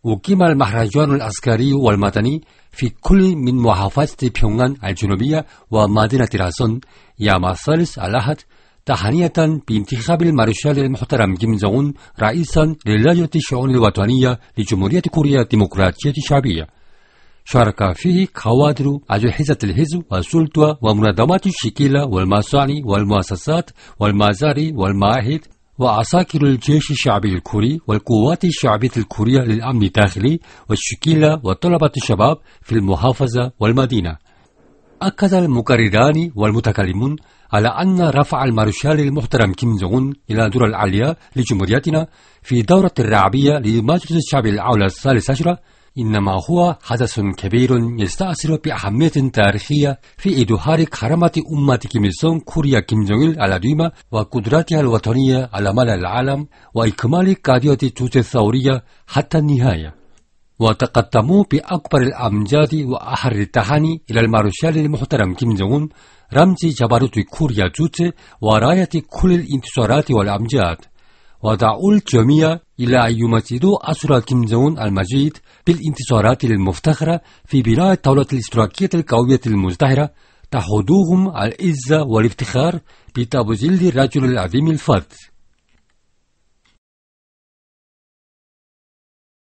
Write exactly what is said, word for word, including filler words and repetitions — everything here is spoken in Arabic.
أقيم المهرجان العسكري والمدني في كل من محافظة بيونغان الجنوبية ومدينة راسون يوم الثالث الأحد تهنئة بانتخاب المارشال المحترم كيم جونغ أون رئيسا للجنة الشؤون الوطنية لجمهورية كوريا الديمقراطية الشعبية. شارك فيه كوادر أجهزة الحزب والسلطة ومنظمات الشكيلة والمصانع والمؤسسات والمزارع والمعاهد وعساكر الجيش الشعبي الكوري والقوات الشعبية الكورية للأمن الداخلي والشكيلة وطلبة الشباب في المحافظة والمدينة. أكد المقرران والمتكلمون على أن رفع المارشال المحترم كيم جونغ أون إلى الدور العليا لجمهوريتنا في دورة الرابعة لمجلس الشعب الأول الثالث عشر إنما هو حدث كبير يستأثر بأهمية تاريخية في إظهار كرامة أمة كيم إل سونغ كوريا كيم جونغ إل العظيمة وقدراتها الوطنية على مدى العالم وإكمال قضية الجزء الثورية حتى النهاية. وتقدموا بأكبر الأمجاد وأحر التهاني إلى المارشال المحترم كيم جونغ أون رمز جبروت كوريا جوتي وراية كل الانتصارات والأمجاد. ودعوا الجميع إلى أن يمجدوا أسرى كيم جونغ أون المجيد بالانتصارات المفتخرة في بناء الدولة الاشتراكية القوية المزدهرة تحدوهم العزة والافتخار بتبجيل الرجل العظيم الفرد.